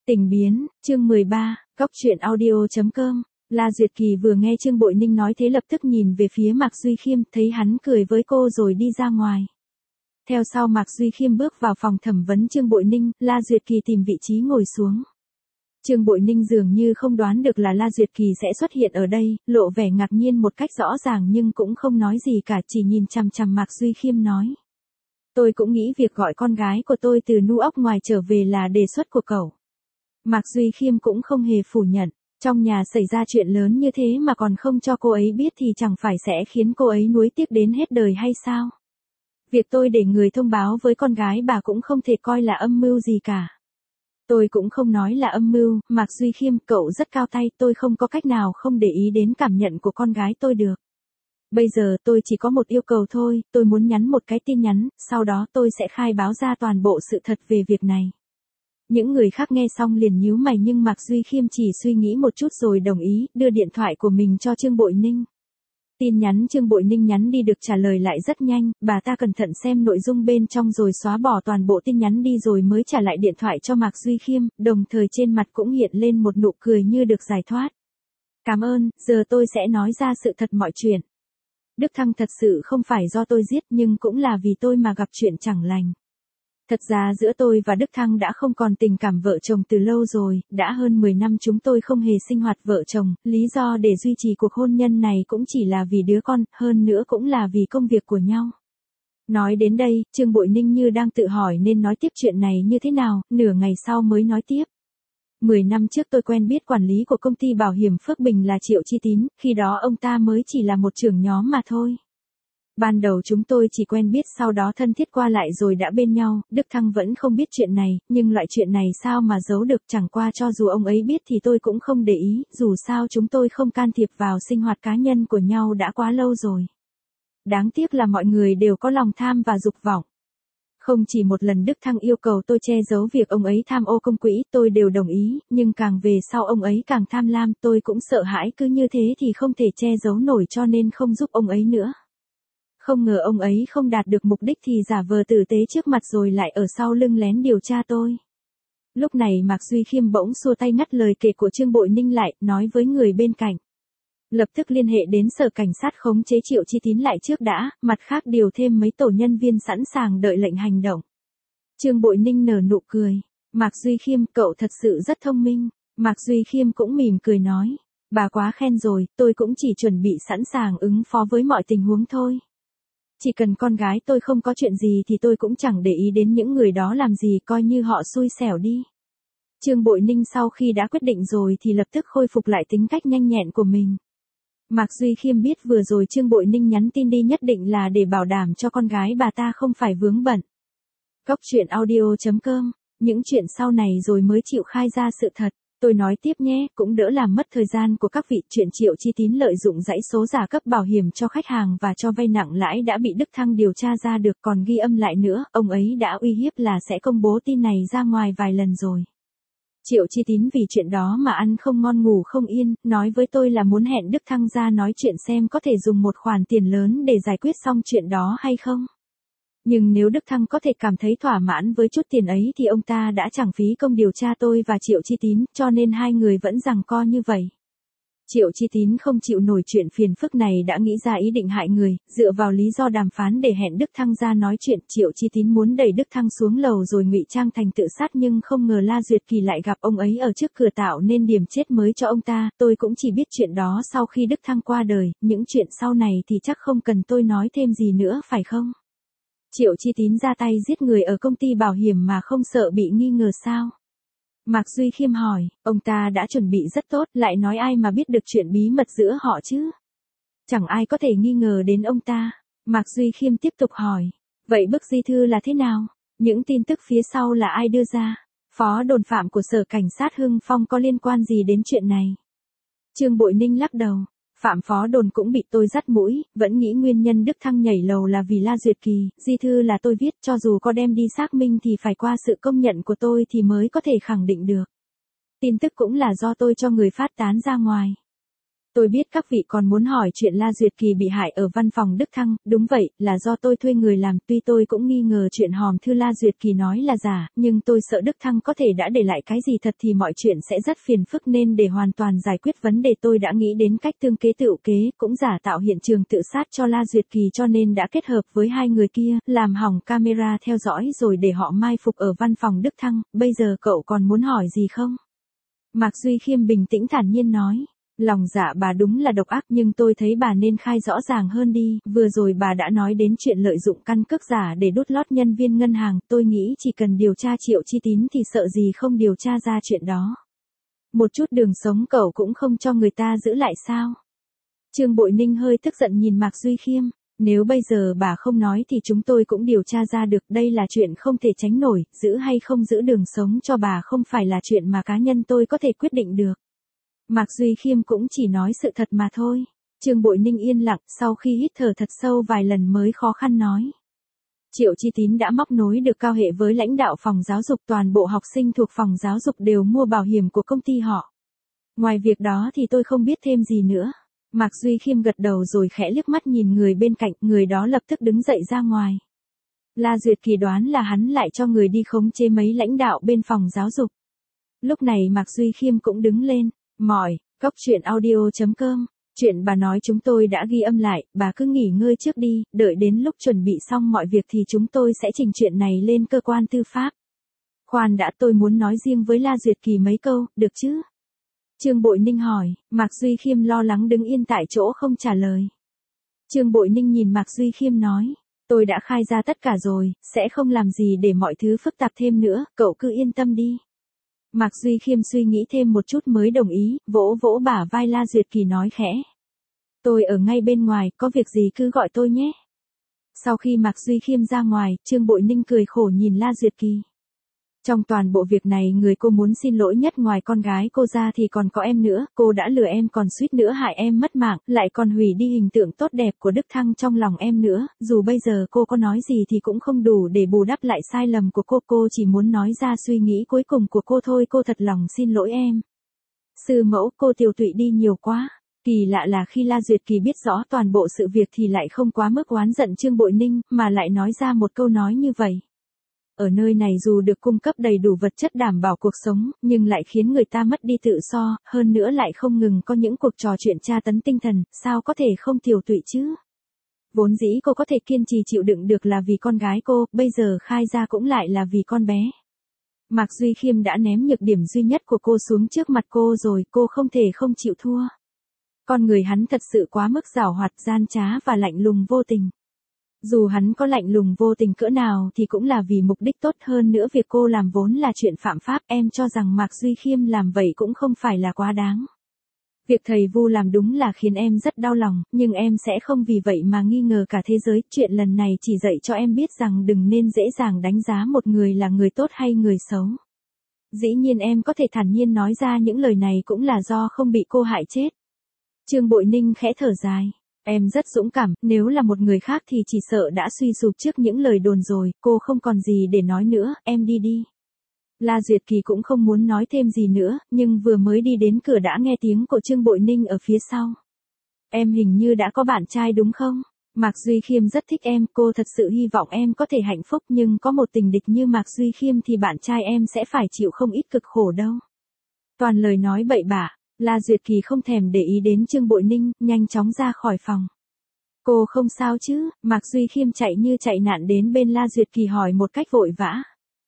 Tình biến, chương 13, góc truyện audio.com. La Duyệt Kỳ vừa nghe Trương Bội Ninh nói thế lập tức nhìn về phía Mạc Duy Khiêm, thấy hắn cười với cô rồi đi ra ngoài. Theo sau Mạc Duy Khiêm bước vào phòng thẩm vấn Trương Bội Ninh, La Duyệt Kỳ tìm vị trí ngồi xuống. Trương Bội Ninh dường như không đoán được là La Duyệt Kỳ sẽ xuất hiện ở đây, lộ vẻ ngạc nhiên một cách rõ ràng nhưng cũng không nói gì cả, chỉ nhìn chằm chằm Mạc Duy Khiêm nói. Tôi cũng nghĩ việc gọi con gái của tôi từ Nu ốc ngoài trở về là đề xuất của cậu. Mạc Duy Khiêm cũng không hề phủ nhận, trong nhà xảy ra chuyện lớn như thế mà còn không cho cô ấy biết thì chẳng phải sẽ khiến cô ấy nuối tiếc đến hết đời hay sao? Việc tôi để người thông báo với con gái bà cũng không thể coi là âm mưu gì cả. Tôi cũng không nói là âm mưu, Mạc Duy Khiêm, cậu rất cao tay, tôi không có cách nào không để ý đến cảm nhận của con gái tôi được. Bây giờ tôi chỉ có một yêu cầu thôi, tôi muốn nhắn một cái tin nhắn, sau đó tôi sẽ khai báo ra toàn bộ sự thật về việc này. Những người khác nghe xong liền nhíu mày nhưng Mạc Duy Khiêm chỉ suy nghĩ một chút rồi đồng ý, đưa điện thoại của mình cho Trương Bội Ninh. Tin nhắn Trương Bội Ninh nhắn đi được trả lời lại rất nhanh, bà ta cẩn thận xem nội dung bên trong rồi xóa bỏ toàn bộ tin nhắn đi rồi mới trả lại điện thoại cho Mạc Duy Khiêm, đồng thời trên mặt cũng hiện lên một nụ cười như được giải thoát. Cảm ơn, giờ tôi sẽ nói ra sự thật mọi chuyện. Đức Thăng thật sự không phải do tôi giết nhưng cũng là vì tôi mà gặp chuyện chẳng lành. Thật ra giữa tôi và Đức Thăng đã không còn tình cảm vợ chồng từ lâu rồi, đã hơn 10 năm chúng tôi không hề sinh hoạt vợ chồng, lý do để duy trì cuộc hôn nhân này cũng chỉ là vì đứa con, hơn nữa cũng là vì công việc của nhau. Nói đến đây, Trương Bội Ninh như đang tự hỏi nên nói tiếp chuyện này như thế nào, nửa ngày sau mới nói tiếp. 10 năm trước tôi quen biết quản lý của công ty bảo hiểm Phước Bình là Triệu Chi Tín, khi đó ông ta mới chỉ là một trưởng nhóm mà thôi. Ban đầu chúng tôi chỉ quen biết sau đó thân thiết qua lại rồi đã bên nhau, Đức Thăng vẫn không biết chuyện này, nhưng loại chuyện này sao mà giấu được, chẳng qua cho dù ông ấy biết thì tôi cũng không để ý, dù sao chúng tôi không can thiệp vào sinh hoạt cá nhân của nhau đã quá lâu rồi. Đáng tiếc là mọi người đều có lòng tham và dục vọng. Không chỉ một lần Đức Thăng yêu cầu tôi che giấu việc ông ấy tham ô công quỹ, tôi đều đồng ý, nhưng càng về sau ông ấy càng tham lam, tôi cũng sợ hãi cứ như thế thì không thể che giấu nổi cho nên không giúp ông ấy nữa. Không ngờ ông ấy không đạt được mục đích thì giả vờ tử tế trước mặt rồi lại ở sau lưng lén điều tra tôi. Lúc này Mạc Duy Khiêm bỗng xua tay ngắt lời kể của Trương Bội Ninh lại, nói với người bên cạnh. Lập tức liên hệ đến sở cảnh sát khống chế Triệu Chi Tín lại trước đã, mặt khác điều thêm mấy tổ nhân viên sẵn sàng đợi lệnh hành động. Trương Bội Ninh nở nụ cười. Mạc Duy Khiêm, cậu thật sự rất thông minh. Mạc Duy Khiêm cũng mỉm cười nói. Bà quá khen rồi, tôi cũng chỉ chuẩn bị sẵn sàng ứng phó với mọi tình huống thôi. Chỉ cần con gái tôi không có chuyện gì thì tôi cũng chẳng để ý đến những người đó làm gì, coi như họ xui xẻo đi. Trương Bội Ninh sau khi đã quyết định rồi thì lập tức khôi phục lại tính cách nhanh nhẹn của mình. Mạc Duy Khiêm biết vừa rồi Trương Bội Ninh nhắn tin đi nhất định là để bảo đảm cho con gái bà ta không phải vướng bận. Góc truyện audio.com, những chuyện sau này rồi mới chịu khai ra sự thật. Tôi nói tiếp nhé, cũng đỡ làm mất thời gian của các vị. Chuyện Triệu Chi Tín lợi dụng dãy số giả cấp bảo hiểm cho khách hàng và cho vay nặng lãi đã bị Đức Thăng điều tra ra được, còn ghi âm lại nữa, ông ấy đã uy hiếp là sẽ công bố tin này ra ngoài vài lần rồi. Triệu Chi Tín vì chuyện đó mà ăn không ngon ngủ không yên, nói với tôi là muốn hẹn Đức Thăng ra nói chuyện xem có thể dùng một khoản tiền lớn để giải quyết xong chuyện đó hay không. Nhưng nếu Đức Thăng có thể cảm thấy thỏa mãn với chút tiền ấy thì ông ta đã chẳng phí công điều tra tôi và Triệu Chi Tín, cho nên hai người vẫn giằng co như vậy. Triệu Chi Tín không chịu nổi chuyện phiền phức này đã nghĩ ra ý định hại người, dựa vào lý do đàm phán để hẹn Đức Thăng ra nói chuyện. Triệu Chi Tín muốn đẩy Đức Thăng xuống lầu rồi ngụy trang thành tự sát nhưng không ngờ La Duyệt Kỳ lại gặp ông ấy ở trước cửa tạo nên điểm chết mới cho ông ta. Tôi cũng chỉ biết chuyện đó sau khi Đức Thăng qua đời, những chuyện sau này thì chắc không cần tôi nói thêm gì nữa phải không? Triệu Chi Tín ra tay giết người ở công ty bảo hiểm mà không sợ bị nghi ngờ sao? Mạc Duy Khiêm hỏi, ông ta đã chuẩn bị rất tốt, lại nói ai mà biết được chuyện bí mật giữa họ chứ? Chẳng ai có thể nghi ngờ đến ông ta. Mạc Duy Khiêm tiếp tục hỏi, vậy bức di thư là thế nào? Những tin tức phía sau là ai đưa ra? Phó đồn phạm của sở cảnh sát Hưng Phong có liên quan gì đến chuyện này? Trương Bội Ninh lắc đầu. Phạm phó đồn cũng bị tôi dắt mũi, vẫn nghĩ nguyên nhân Đức Thăng nhảy lầu là vì La Duyệt Kỳ, di thư là tôi viết, cho dù có đem đi xác minh thì phải qua sự công nhận của tôi thì mới có thể khẳng định được. Tin tức cũng là do tôi cho người phát tán ra ngoài. Tôi biết các vị còn muốn hỏi chuyện La Duyệt Kỳ bị hại ở văn phòng Đức Thăng, đúng vậy, là do tôi thuê người làm, tuy tôi cũng nghi ngờ chuyện hòm thư La Duyệt Kỳ nói là giả, nhưng tôi sợ Đức Thăng có thể đã để lại cái gì thật thì mọi chuyện sẽ rất phiền phức nên để hoàn toàn giải quyết vấn đề tôi đã nghĩ đến cách tương kế tựu kế, cũng giả tạo hiện trường tự sát cho La Duyệt Kỳ cho nên đã kết hợp với hai người kia, làm hỏng camera theo dõi rồi để họ mai phục ở văn phòng Đức Thăng, bây giờ cậu còn muốn hỏi gì không? Mạc Duy Khiêm bình tĩnh thản nhiên nói. Lòng dạ bà đúng là độc ác nhưng tôi thấy bà nên khai rõ ràng hơn đi, vừa rồi bà đã nói đến chuyện lợi dụng căn cước giả để đút lót nhân viên ngân hàng, tôi nghĩ chỉ cần điều tra Triệu Chi Tín thì sợ gì không điều tra ra chuyện đó. Một chút đường sống cậu cũng không cho người ta giữ lại sao? Trương Bội Ninh hơi tức giận nhìn Mạc Duy Khiêm, nếu bây giờ bà không nói thì chúng tôi cũng điều tra ra được, đây là chuyện không thể tránh nổi, giữ hay không giữ đường sống cho bà không phải là chuyện mà cá nhân tôi có thể quyết định được. Mạc Duy Khiêm cũng chỉ nói sự thật mà thôi. Trương Bội Ninh yên lặng, sau khi hít thở thật sâu vài lần mới khó khăn nói. Triệu Chi Tín đã móc nối được cao hệ với lãnh đạo phòng giáo dục, toàn bộ học sinh thuộc phòng giáo dục đều mua bảo hiểm của công ty họ. Ngoài việc đó thì tôi không biết thêm gì nữa. Mạc Duy Khiêm gật đầu rồi khẽ liếc mắt nhìn người bên cạnh, người đó lập tức đứng dậy ra ngoài. La Duyệt Kỳ đoán là hắn lại cho người đi khống chế mấy lãnh đạo bên phòng giáo dục. Lúc này Mạc Duy Khiêm cũng đứng lên. Cóc truyện audio.com, chuyện bà nói chúng tôi đã ghi âm lại, bà cứ nghỉ ngơi trước đi, đợi đến lúc chuẩn bị xong mọi việc thì chúng tôi sẽ trình chuyện này lên cơ quan tư pháp. Khoan đã, tôi muốn nói riêng với La Duyệt Kỳ mấy câu, được chứ? Trương Bội Ninh hỏi, Mạc Duy Khiêm lo lắng đứng yên tại chỗ không trả lời. Trương Bội Ninh nhìn Mạc Duy Khiêm nói, tôi đã khai ra tất cả rồi, sẽ không làm gì để mọi thứ phức tạp thêm nữa, cậu cứ yên tâm đi. Mạc Duy Khiêm suy nghĩ thêm một chút mới đồng ý, vỗ vỗ bả vai La Duyệt Kỳ nói khẽ. Tôi ở ngay bên ngoài, có việc gì cứ gọi tôi nhé. Sau khi Mạc Duy Khiêm ra ngoài, Trương Bội Ninh cười khổ nhìn La Duyệt Kỳ. Trong toàn bộ việc này người cô muốn xin lỗi nhất ngoài con gái cô ra thì còn có em nữa, cô đã lừa em còn suýt nữa hại em mất mạng, lại còn hủy đi hình tượng tốt đẹp của Đức Thăng trong lòng em nữa, dù bây giờ cô có nói gì thì cũng không đủ để bù đắp lại sai lầm của cô chỉ muốn nói ra suy nghĩ cuối cùng của cô thôi, cô thật lòng xin lỗi em. Sư mẫu, cô tiều tụy đi nhiều quá. Kỳ lạ là khi La Duyệt Kỳ biết rõ toàn bộ sự việc thì lại không quá mức oán giận Trương Bội Ninh, mà lại nói ra một câu nói như vậy. Ở nơi này dù được cung cấp đầy đủ vật chất đảm bảo cuộc sống, nhưng lại khiến người ta mất đi tự do, hơn nữa lại không ngừng có những cuộc trò chuyện tra tấn tinh thần, sao có thể không tiều tụy chứ? Vốn dĩ cô có thể kiên trì chịu đựng được là vì con gái cô, bây giờ khai ra cũng lại là vì con bé. Mạc Duy Khiêm đã ném nhược điểm duy nhất của cô xuống trước mặt cô rồi, cô không thể không chịu thua. Con người hắn thật sự quá mức giảo hoạt, gian trá và lạnh lùng vô tình. Dù hắn có lạnh lùng vô tình cỡ nào thì cũng là vì mục đích tốt, hơn nữa việc cô làm vốn là chuyện phạm pháp, em cho rằng Mạc Duy Khiêm làm vậy cũng không phải là quá đáng. Việc thầy Vu làm đúng là khiến em rất đau lòng, nhưng em sẽ không vì vậy mà nghi ngờ cả thế giới, chuyện lần này chỉ dạy cho em biết rằng đừng nên dễ dàng đánh giá một người là người tốt hay người xấu. Dĩ nhiên em có thể thản nhiên nói ra những lời này cũng là do không bị cô hại chết. Trương Bội Ninh khẽ thở dài. Em rất dũng cảm, nếu là một người khác thì chỉ sợ đã suy sụp trước những lời đồn rồi, cô không còn gì để nói nữa, em đi đi. La Duyệt Kỳ cũng không muốn nói thêm gì nữa, nhưng vừa mới đi đến cửa đã nghe tiếng của Trương Bội Ninh ở phía sau. Em hình như đã có bạn trai đúng không? Mạc Duy Khiêm rất thích em, cô thật sự hy vọng em có thể hạnh phúc, nhưng có một tình địch như Mạc Duy Khiêm thì bạn trai em sẽ phải chịu không ít cực khổ đâu. Toàn lời nói bậy bạ. La Duyệt Kỳ không thèm để ý đến Trương Bội Ninh, nhanh chóng ra khỏi phòng. Cô không sao chứ? Mạc Duy Khiêm chạy như chạy nạn đến bên La Duyệt Kỳ hỏi một cách vội vã.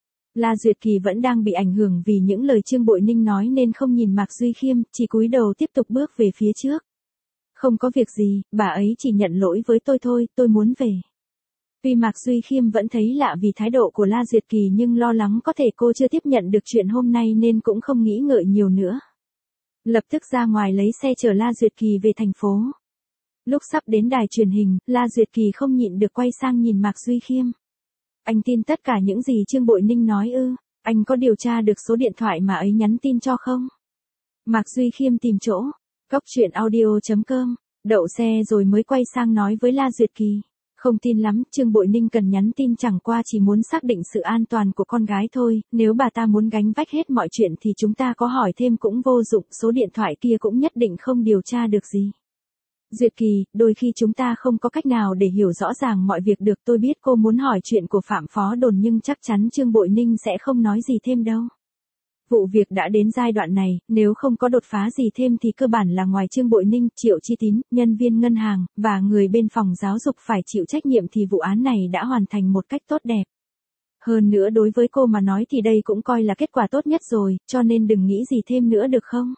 La Duyệt Kỳ vẫn đang bị ảnh hưởng vì những lời Trương Bội Ninh nói nên không nhìn Mạc Duy Khiêm, chỉ cúi đầu tiếp tục bước về phía trước. Không có việc gì, bà ấy chỉ nhận lỗi với tôi thôi, tôi muốn về. Tuy Mạc Duy Khiêm vẫn thấy lạ vì thái độ của La Duyệt Kỳ nhưng lo lắng có thể cô chưa tiếp nhận được chuyện hôm nay nên cũng không nghĩ ngợi nhiều nữa. Lập tức ra ngoài lấy xe chở La Duyệt Kỳ về thành phố. Lúc sắp đến đài truyền hình, La Duyệt Kỳ không nhịn được quay sang nhìn Mạc Duy Khiêm. Anh tin tất cả những gì Trương Bội Ninh nói ư? Anh có điều tra được số điện thoại mà ấy nhắn tin cho không? Mạc Duy Khiêm tìm chỗ. Cóc truyện audio.com. Đậu xe rồi mới quay sang nói với La Duyệt Kỳ. Không tin lắm, Trương Bội Ninh cần nhắn tin chẳng qua chỉ muốn xác định sự an toàn của con gái thôi, nếu bà ta muốn gánh vác hết mọi chuyện thì chúng ta có hỏi thêm cũng vô dụng, số điện thoại kia cũng nhất định không điều tra được gì. Duyệt Kỳ, đôi khi chúng ta không có cách nào để hiểu rõ ràng mọi việc được, tôi biết cô muốn hỏi chuyện của Phạm Phó Đồn nhưng chắc chắn Trương Bội Ninh sẽ không nói gì thêm đâu. Vụ việc đã đến giai đoạn này, nếu không có đột phá gì thêm thì cơ bản là ngoài Trương Bội Ninh, Triệu Chi Tín, nhân viên ngân hàng, và người bên phòng giáo dục phải chịu trách nhiệm thì vụ án này đã hoàn thành một cách tốt đẹp. Hơn nữa đối với cô mà nói thì đây cũng coi là kết quả tốt nhất rồi, cho nên đừng nghĩ gì thêm nữa được không?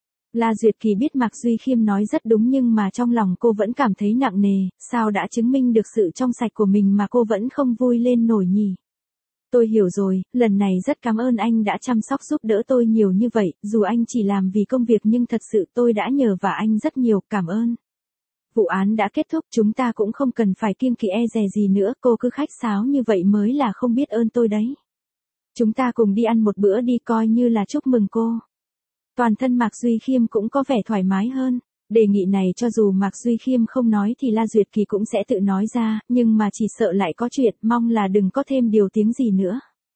La Duyệt Kỳ biết Mạc Duy Khiêm nói rất đúng nhưng mà trong lòng cô vẫn cảm thấy nặng nề, sao đã chứng minh được sự trong sạch của mình mà cô vẫn không vui lên nổi nhỉ? Tôi hiểu rồi, lần này rất cảm ơn anh đã chăm sóc giúp đỡ tôi nhiều như vậy, dù anh chỉ làm vì công việc nhưng thật sự tôi đã nhờ vả anh rất nhiều, cảm ơn. Vụ án đã kết thúc, chúng ta cũng không cần phải kiêng kỵ e dè gì nữa, cô cứ khách sáo như vậy mới là không biết ơn tôi đấy. Chúng ta cùng đi ăn một bữa đi coi như là chúc mừng cô. Toàn thân Mạc Duy Khiêm cũng có vẻ thoải mái hơn. Đề nghị này cho dù Mạc Duy Khiêm không nói thì La Duyệt Kỳ cũng sẽ tự nói ra, nhưng mà chỉ sợ lại có chuyện, mong là đừng có thêm điều tiếng gì nữa.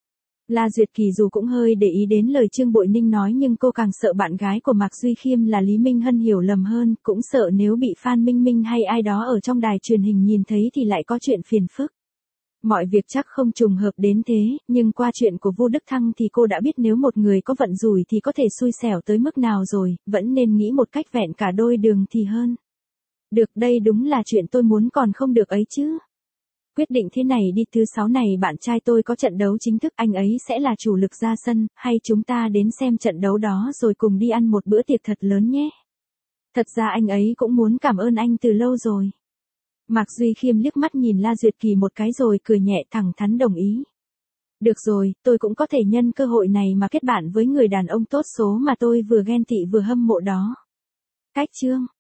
La Duyệt Kỳ dù cũng hơi để ý đến lời Trương Bội Ninh nói nhưng cô càng sợ bạn gái của Mạc Duy Khiêm là Lý Minh Hân hiểu lầm hơn, cũng sợ nếu bị Phan Minh Minh hay ai đó ở trong đài truyền hình nhìn thấy thì lại có chuyện phiền phức. Mọi việc chắc không trùng hợp đến thế, nhưng qua chuyện của Vu Đức Thăng thì cô đã biết nếu một người có vận rủi thì có thể xui xẻo tới mức nào rồi, vẫn nên nghĩ một cách vẹn cả đôi đường thì hơn. Được, đây đúng là chuyện tôi muốn còn không được ấy chứ. Quyết định thế này đi, thứ 6 này bạn trai tôi có trận đấu chính thức, anh ấy sẽ là chủ lực ra sân, hay chúng ta đến xem trận đấu đó rồi cùng đi ăn một bữa tiệc thật lớn nhé. Thật ra anh ấy cũng muốn cảm ơn anh từ lâu rồi. Mạc Duy Khiêm liếc mắt nhìn La Duyệt Kỳ một cái rồi cười nhẹ, thẳng thắn đồng ý. Được rồi, tôi cũng có thể nhân cơ hội này mà kết bạn với người đàn ông tốt số mà tôi vừa ghen tị vừa hâm mộ đó. Cách chương